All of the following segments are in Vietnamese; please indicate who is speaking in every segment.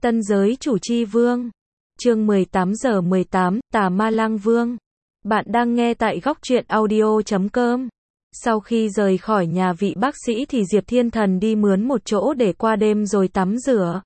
Speaker 1: Tân giới chủ chi vương. Chương 18:18, Tà Ma Lang Vương. Bạn đang nghe tại góc truyện audio.com. Sau khi rời khỏi nhà vị bác sĩ thì Diệp Thiên Thần đi mướn một chỗ để qua đêm rồi tắm rửa.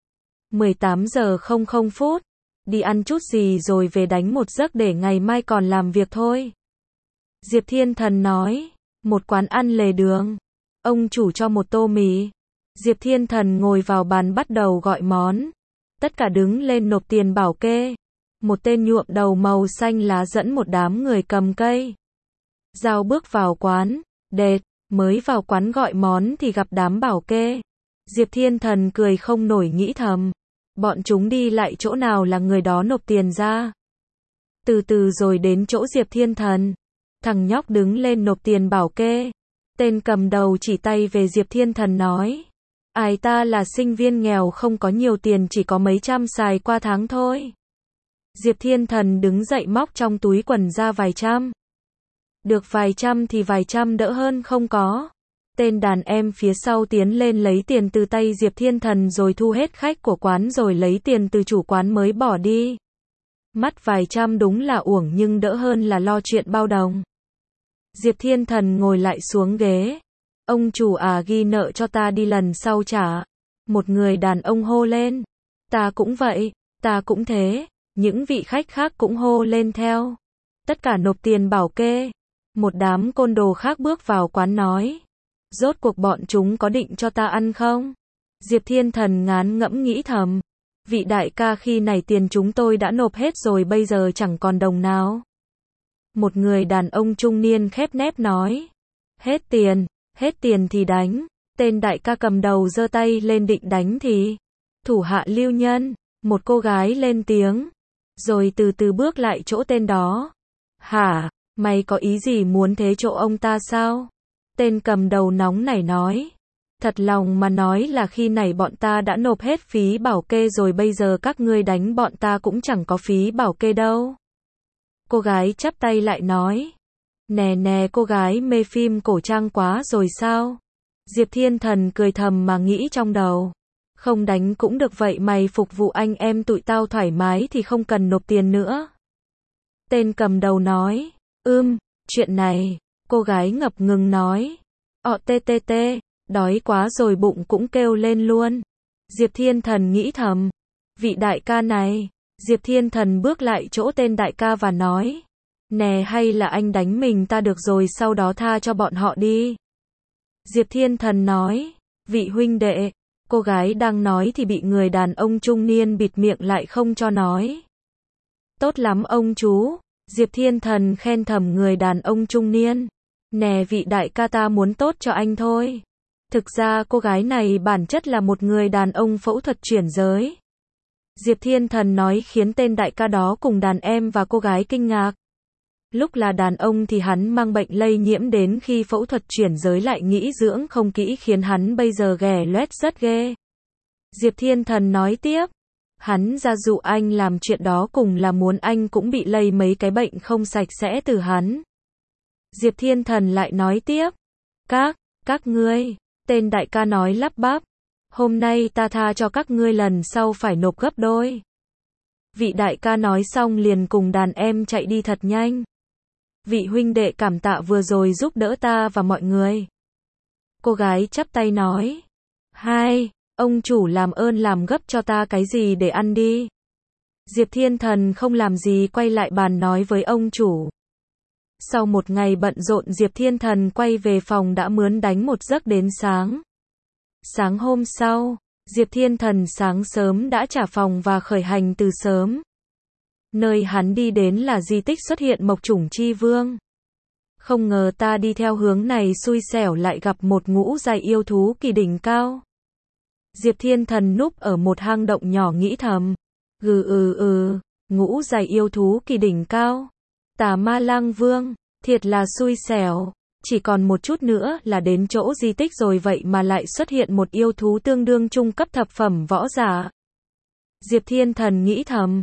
Speaker 1: 18:00. Đi ăn chút gì rồi về đánh một giấc để ngày mai còn làm việc thôi. Diệp Thiên Thần nói. Một quán ăn lề đường. Ông chủ cho một tô mì. Diệp Thiên Thần ngồi vào bàn bắt đầu gọi món. Tất cả đứng lên nộp tiền bảo kê. Một tên nhuộm đầu màu xanh lá dẫn một đám người cầm cây dao bước vào quán. Đệt, mới vào quán gọi món thì gặp đám bảo kê. Diệp Thiên Thần cười không nổi nghĩ thầm. Bọn chúng đi lại chỗ nào là người đó nộp tiền ra. Từ từ rồi đến chỗ Diệp Thiên Thần. Thằng nhóc đứng lên nộp tiền bảo kê. Tên cầm đầu chỉ tay về Diệp Thiên Thần nói. Ai ta là sinh viên nghèo không có nhiều tiền, chỉ có mấy trăm xài qua tháng thôi. Diệp Thiên Thần đứng dậy móc trong túi quần ra vài trăm. Được vài trăm thì vài trăm đỡ hơn không có. Tên đàn em phía sau tiến lên lấy tiền từ tay Diệp Thiên Thần rồi thu hết khách của quán rồi lấy tiền từ chủ quán mới bỏ đi. Mất vài trăm đúng là uổng nhưng đỡ hơn là lo chuyện bao đồng. Diệp Thiên Thần ngồi lại xuống ghế. Ông chủ ghi nợ cho ta đi lần sau trả. Một người đàn ông hô lên. Ta cũng vậy, ta cũng thế. Những vị khách khác cũng hô lên theo. Tất cả nộp tiền bảo kê. Một đám côn đồ khác bước vào quán nói. Rốt cuộc bọn chúng có định cho ta ăn không? Diệp Thiên Thần ngán ngẫm nghĩ thầm. Vị đại ca, khi này tiền chúng tôi đã nộp hết rồi, bây giờ chẳng còn đồng nào. Một người đàn ông trung niên khép nép nói. Hết tiền thì đánh. Tên đại ca cầm đầu giơ tay lên định đánh thì. Thủ hạ lưu nhân, một cô gái lên tiếng. Rồi từ từ bước lại chỗ tên đó. Hả, mày có ý gì muốn thế chỗ ông ta sao? Tên cầm đầu nóng nảy nói. Thật lòng mà nói là khi này bọn ta đã nộp hết phí bảo kê rồi, bây giờ các ngươi đánh bọn ta cũng chẳng có phí bảo kê đâu. Cô gái chắp tay lại nói. Nè, cô gái mê phim cổ trang quá rồi sao? Diệp Thiên Thần cười thầm mà nghĩ trong đầu. Không đánh cũng được, vậy mày phục vụ anh em tụi tao thoải mái thì không cần nộp tiền nữa. Tên cầm đầu nói. Chuyện này. Cô gái ngập ngừng nói. Đói quá rồi, bụng cũng kêu lên luôn. Diệp Thiên Thần nghĩ thầm. Vị đại ca này. Diệp Thiên Thần bước lại chỗ tên đại ca và nói. Nè, hay là anh đánh mình ta được rồi sau đó tha cho bọn họ đi. Diệp Thiên Thần nói. Vị huynh đệ. Cô gái đang nói thì bị người đàn ông trung niên bịt miệng lại không cho nói. Tốt lắm ông chú. Diệp Thiên Thần khen thầm người đàn ông trung niên. Nè vị đại ca, ta muốn tốt cho anh thôi. Thực ra cô gái này bản chất là một người đàn ông phẫu thuật chuyển giới. Diệp Thiên Thần nói khiến tên đại ca đó cùng đàn em và cô gái kinh ngạc. Lúc là đàn ông thì hắn mang bệnh lây nhiễm, đến khi phẫu thuật chuyển giới lại nghĩ dưỡng không kỹ khiến hắn bây giờ ghẻ loét rất ghê. Diệp Thiên Thần nói tiếp. Hắn ra dụ anh làm chuyện đó cùng là muốn anh cũng bị lây mấy cái bệnh không sạch sẽ từ hắn. Diệp Thiên Thần lại nói tiếp. Các ngươi. Tên đại ca nói lắp bắp. Hôm nay ta tha cho các ngươi, lần sau phải nộp gấp đôi. Vị đại ca nói xong liền cùng đàn em chạy đi thật nhanh. Vị huynh đệ cảm tạ vừa rồi giúp đỡ ta và mọi người. Cô gái chắp tay nói. Ông chủ làm ơn làm gấp cho ta cái gì để ăn đi. Diệp Thiên Thần không làm gì quay lại bàn nói với ông chủ. Sau một ngày bận rộn, Diệp Thiên Thần quay về phòng đã mướn đánh một giấc đến sáng. Sáng hôm sau, Diệp Thiên Thần sáng sớm đã trả phòng và khởi hành từ sớm. Nơi hắn đi đến là di tích xuất hiện Mộc Chủng Chi Vương. Không ngờ ta đi theo hướng này xui xẻo lại gặp một ngũ giai yêu thú kỳ đỉnh cao. Diệp Thiên Thần núp ở một hang động nhỏ nghĩ thầm. Ngũ giai yêu thú kỳ đỉnh cao. Tà Ma Lang Vương, thiệt là xui xẻo. Chỉ còn một chút nữa là đến chỗ di tích rồi, vậy mà lại xuất hiện một yêu thú tương đương trung cấp thập phẩm võ giả. Diệp Thiên Thần nghĩ thầm.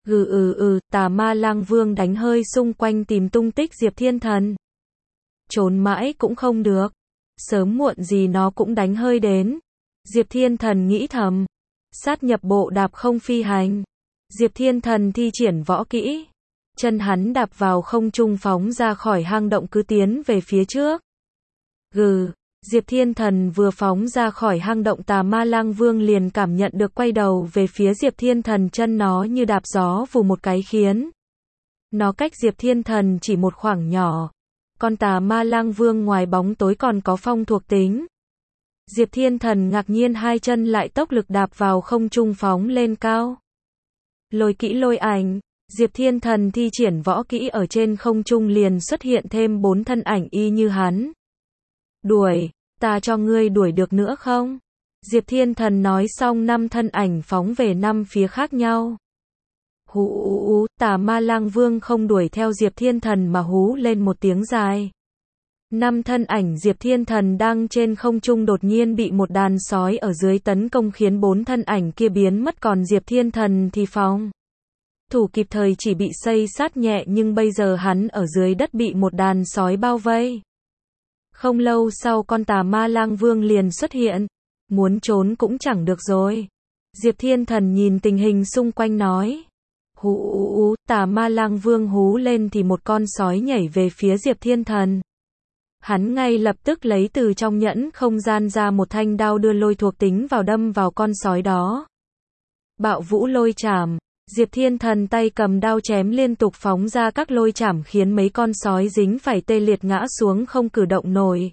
Speaker 1: Tà Ma Lang Vương đánh hơi xung quanh tìm tung tích Diệp Thiên Thần. Trốn mãi cũng không được. Sớm muộn gì nó cũng đánh hơi đến. Diệp Thiên Thần nghĩ thầm. sát nhập bộ đạp không phi hành. Diệp Thiên Thần thi triển võ kỹ. Chân hắn đạp vào không trung phóng ra khỏi hang động cứ tiến về phía trước. Gừ, Diệp Thiên Thần vừa phóng ra khỏi hang động, Tà Ma Lang Vương liền cảm nhận được quay đầu về phía Diệp Thiên Thần, chân nó như đạp gió vù một cái khiến nó cách Diệp Thiên Thần chỉ một khoảng nhỏ. Con Tà Ma Lang Vương ngoài bóng tối còn có phong thuộc tính. Diệp Thiên Thần ngạc nhiên, hai chân lại tốc lực đạp vào không trung phóng lên cao. Lôi kỹ lôi ảnh. Diệp Thiên Thần thi triển võ kỹ, ở trên không trung liền xuất hiện thêm 4 thân ảnh y như hắn. Đuổi, ta cho ngươi đuổi được nữa không? Diệp Thiên Thần nói xong 5 thân ảnh phóng về 5 phía khác nhau. Hú, Tà Ma Lang Vương không đuổi theo Diệp Thiên Thần mà hú lên một tiếng dài. 5 thân ảnh Diệp Thiên Thần đang trên không trung đột nhiên bị một đàn sói ở dưới tấn công khiến 4 thân ảnh kia biến mất, còn Diệp Thiên Thần thì phóng thủ kịp thời chỉ bị xây sát nhẹ, nhưng bây giờ hắn ở dưới đất bị một đàn sói bao vây. Không lâu sau con Tà Ma Lang Vương liền xuất hiện, muốn trốn cũng chẳng được rồi. Diệp Thiên Thần nhìn tình hình xung quanh nói. Hú, Tà Ma Lang Vương hú lên thì một con sói nhảy về phía Diệp Thiên Thần. Hắn ngay lập tức lấy từ trong nhẫn không gian ra một thanh đao đưa lôi thuộc tính vào đâm vào con sói đó. Bạo vũ lôi chảm. Diệp Thiên Thần tay cầm đao chém liên tục phóng ra các lôi chảm khiến mấy con sói dính phải tê liệt ngã xuống không cử động nổi.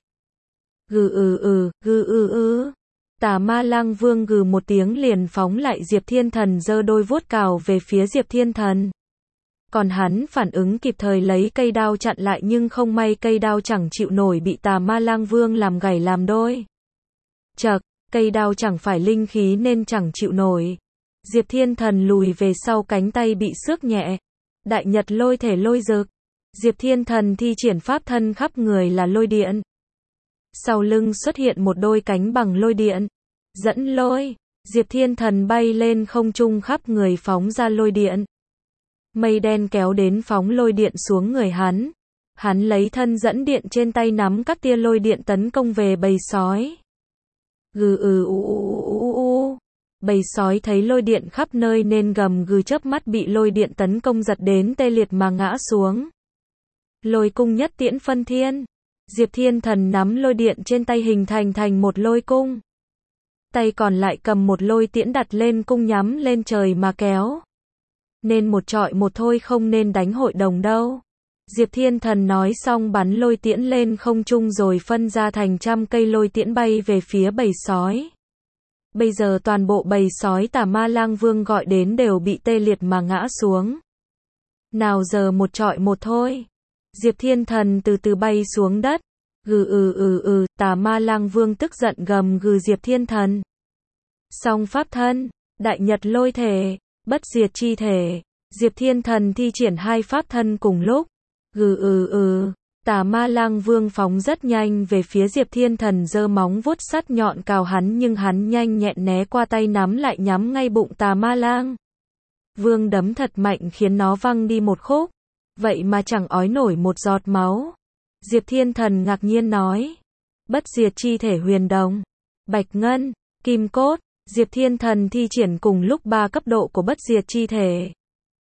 Speaker 1: Gừ. Tà Ma Lang Vương gừ một tiếng liền phóng lại Diệp Thiên Thần, giơ đôi vuốt cào về phía Diệp Thiên Thần. Còn hắn phản ứng kịp thời lấy cây đao chặn lại, nhưng không may cây đao chẳng chịu nổi, bị Tà Ma Lang Vương làm gãy làm đôi. Chậc, cây đao chẳng phải linh khí nên chẳng chịu nổi. Diệp Thiên Thần lùi về sau, cánh tay bị xước nhẹ. Đại nhật lôi thể lôi dực. Diệp Thiên Thần thi triển pháp thân khắp người là lôi điện. Sau lưng xuất hiện một đôi cánh bằng lôi điện. Dẫn lôi. Diệp Thiên Thần bay lên không trung, khắp người phóng ra lôi điện. Mây đen kéo đến phóng lôi điện xuống người hắn. Hắn lấy thân dẫn điện trên tay nắm các tia lôi điện tấn công về bầy sói. Bầy sói thấy lôi điện khắp nơi nên gầm gừ, chớp mắt bị lôi điện tấn công giật đến tê liệt mà ngã xuống. Lôi cung nhất tiễn phân thiên. Diệp Thiên Thần nắm lôi điện trên tay hình thành một lôi cung. Tay còn lại cầm một lôi tiễn đặt lên cung nhắm lên trời mà kéo. Nên một chọi một thôi, không nên đánh hội đồng đâu. Diệp Thiên Thần nói xong bắn lôi tiễn lên không trung rồi phân ra thành trăm cây lôi tiễn bay về phía bầy sói. Bây giờ toàn bộ bầy sói Tà Ma Lang Vương gọi đến đều bị tê liệt mà ngã xuống. Nào giờ một chọi một thôi. Diệp Thiên Thần từ từ bay xuống đất. Tà Ma Lang Vương tức giận gầm gừ Diệp Thiên Thần. Song pháp thân, đại nhật lôi thể, bất diệt chi thể. Diệp Thiên Thần thi triển 2 pháp thân cùng lúc. Tà Ma Lang Vương phóng rất nhanh về phía Diệp Thiên Thần, giơ móng vuốt sắt nhọn cào hắn, nhưng hắn nhanh nhẹn né qua, tay nắm lại nhắm ngay bụng Tà Ma Lang Vương đấm thật mạnh khiến nó văng đi một khúc. Vậy mà chẳng ói nổi một giọt máu. Diệp Thiên Thần ngạc nhiên nói. Bất diệt chi thể huyền đồng, bạch ngân, kim cốt. Diệp Thiên Thần thi triển cùng lúc 3 cấp độ của bất diệt chi thể.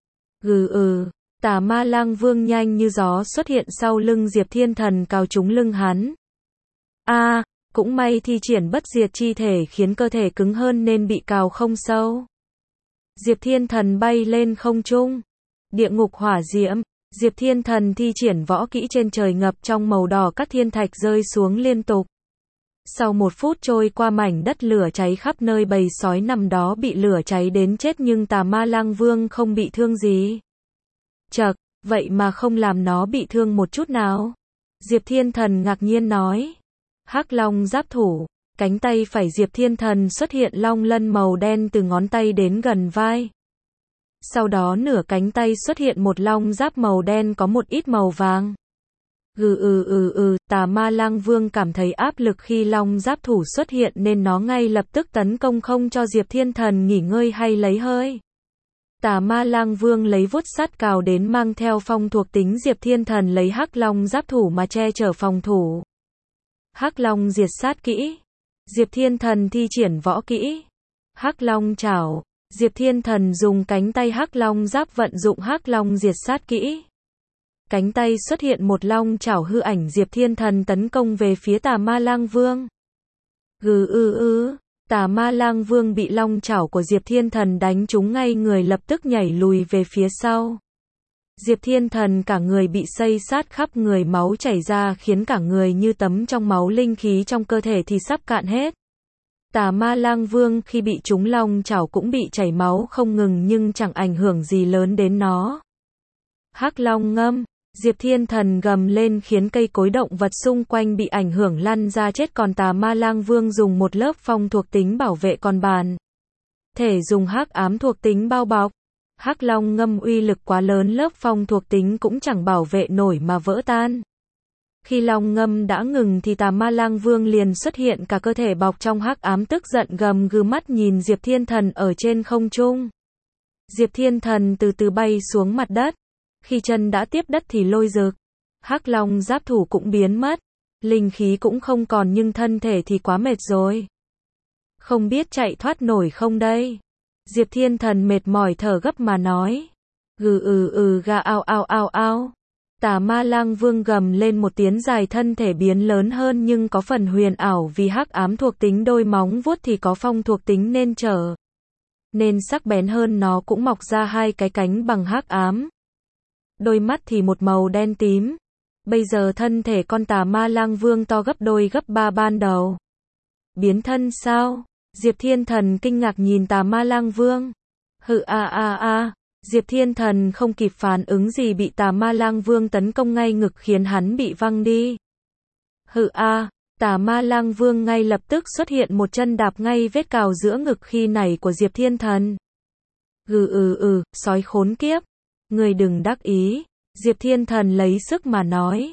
Speaker 1: Tà Ma Lang Vương nhanh như gió xuất hiện sau lưng Diệp Thiên Thần, cào trúng lưng hắn. Cũng may thi triển bất diệt chi thể khiến cơ thể cứng hơn nên bị cào không sâu. Diệp Thiên Thần bay lên không trung. Địa ngục hỏa diễm. Diệp Thiên Thần thi triển võ kỹ, trên trời ngập trong màu đỏ, các thiên thạch rơi xuống liên tục. Sau 1 phút trôi qua, mảnh đất lửa cháy khắp nơi, bầy sói nằm đó bị lửa cháy đến chết, nhưng Tà Ma Lang Vương không bị thương gì. Chậc, vậy mà không làm nó bị thương một chút nào. Diệp Thiên Thần ngạc nhiên nói. Hắc Long giáp thủ. Cánh tay phải Diệp Thiên Thần xuất hiện long lân màu đen từ ngón tay đến gần vai. Sau đó nửa cánh tay xuất hiện một long giáp màu đen có một ít màu vàng. Tà Ma Lang Vương cảm thấy áp lực khi long giáp thủ xuất hiện nên nó ngay lập tức tấn công, không cho Diệp Thiên Thần nghỉ ngơi hay lấy hơi. Tà Ma Lang Vương lấy vuốt sắt cào đến, mang theo phong thuộc tính. Diệp Thiên Thần lấy Hắc Long giáp thủ mà che chở phòng thủ. Hắc Long diệt sát kỹ. Diệp Thiên Thần thi triển võ kỹ Hắc Long chảo. Diệp Thiên Thần dùng cánh tay Hắc Long giáp vận dụng Hắc Long diệt sát kỹ. Cánh tay xuất hiện một long chảo hư ảnh, Diệp Thiên Thần tấn công về phía Tà Ma Lang Vương. Tà Ma Lang Vương bị long chảo của Diệp Thiên Thần đánh trúng ngay người, lập tức nhảy lùi về phía sau. Diệp Thiên Thần cả người bị xây sát khắp người, máu chảy ra khiến cả người như tắm trong máu, linh khí trong cơ thể thì sắp cạn hết. Tà Ma Lang Vương khi bị trúng long chảo cũng bị chảy máu không ngừng nhưng chẳng ảnh hưởng gì lớn đến nó. Hắc Long ngâm. Diệp Thiên Thần gầm lên khiến cây cối động vật xung quanh bị ảnh hưởng lăn ra chết, còn Tà Ma Lang Vương dùng một lớp phong thuộc tính bảo vệ còn bản thể dùng hắc ám thuộc tính bao bọc. Hắc Long ngâm uy lực quá lớn, lớp phong thuộc tính cũng chẳng bảo vệ nổi mà vỡ tan. Khi long ngâm đã ngừng thì Tà Ma Lang Vương liền xuất hiện cả cơ thể bọc trong hắc ám, tức giận gầm gừ mắt nhìn Diệp Thiên Thần ở trên không trung. Diệp Thiên Thần từ từ bay xuống mặt đất. Khi chân đã tiếp đất thì lôi rực. Hắc Long giáp thủ cũng biến mất. Linh khí cũng không còn nhưng thân thể thì quá mệt rồi. Không biết chạy thoát nổi không đây? Diệp Thiên Thần mệt mỏi thở gấp mà nói. Ga ao. Tà Ma Lang Vương gầm lên một tiếng dài, thân thể biến lớn hơn nhưng có phần huyền ảo vì hắc ám thuộc tính, đôi móng vuốt thì có phong thuộc tính nên sắc bén hơn, nó cũng mọc ra hai cái cánh bằng hắc ám. Đôi mắt thì một màu đen tím. Bây giờ thân thể con Tà Ma Lang Vương to gấp đôi gấp ba ban đầu. Biến thân sao? Diệp Thiên Thần kinh ngạc nhìn Tà Ma Lang Vương. Diệp Thiên Thần không kịp phản ứng gì, bị Tà Ma Lang Vương tấn công ngay ngực khiến hắn bị văng đi. Tà Ma Lang Vương ngay lập tức xuất hiện một chân đạp ngay vết cào giữa ngực khi nảy của Diệp Thiên Thần. Sói khốn kiếp. Người đừng đắc ý. Diệp Thiên Thần lấy sức mà nói.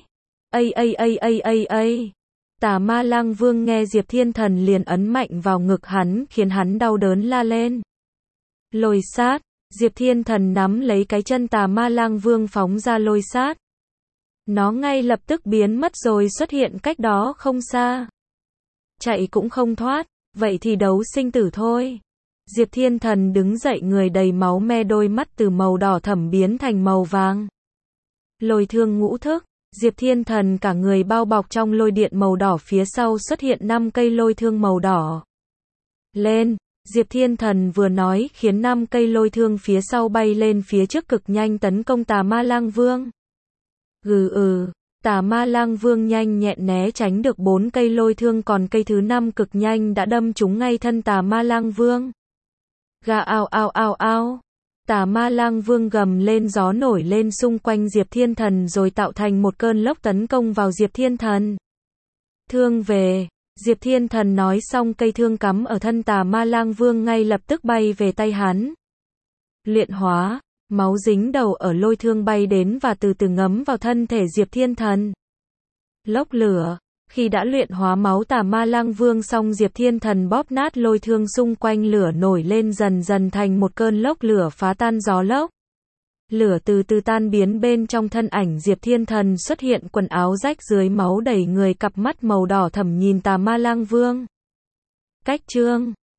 Speaker 1: Tà Ma Lang Vương nghe Diệp Thiên Thần liền ấn mạnh vào ngực hắn khiến hắn đau đớn la lên. Lôi sát. Diệp Thiên Thần nắm lấy cái chân Tà Ma Lang Vương phóng ra lôi sát. Nó ngay lập tức biến mất rồi xuất hiện cách đó không xa. Chạy cũng không thoát, vậy thì đấu sinh tử thôi. Diệp Thiên Thần đứng dậy, người đầy máu me, đôi mắt từ màu đỏ thẫm biến thành màu vàng. Lôi thương ngũ thức. Diệp Thiên Thần cả người bao bọc trong lôi điện màu đỏ, phía sau xuất hiện 5 cây lôi thương màu đỏ. Lên. Diệp Thiên Thần vừa nói khiến 5 cây lôi thương phía sau bay lên phía trước cực nhanh tấn công Tà Ma Lang Vương. Tà Ma Lang Vương nhanh nhẹn né tránh được 4 cây lôi thương, còn cây thứ 5 cực nhanh đã đâm trúng ngay thân Tà Ma Lang Vương. Ga ao. Tà Ma Lang Vương gầm lên, gió nổi lên xung quanh Diệp Thiên Thần rồi tạo thành một cơn lốc tấn công vào Diệp Thiên Thần. Thương về. Diệp Thiên Thần nói xong, cây thương cắm ở thân Tà Ma Lang Vương ngay lập tức bay về tay hắn. Luyện hóa. Máu dính đầu ở lôi thương bay đến và từ từ ngấm vào thân thể Diệp Thiên Thần. Lốc lửa. Khi đã luyện hóa máu Tà Ma Lang Vương xong, Diệp Thiên Thần bóp nát lôi thương xung quanh, lửa nổi lên dần dần thành một cơn lốc lửa phá tan gió lốc. Lửa từ từ tan biến, bên trong thân ảnh Diệp Thiên Thần xuất hiện quần áo rách dưới máu đầy người, cặp mắt màu đỏ thẫm nhìn Tà Ma Lang Vương. Cách chương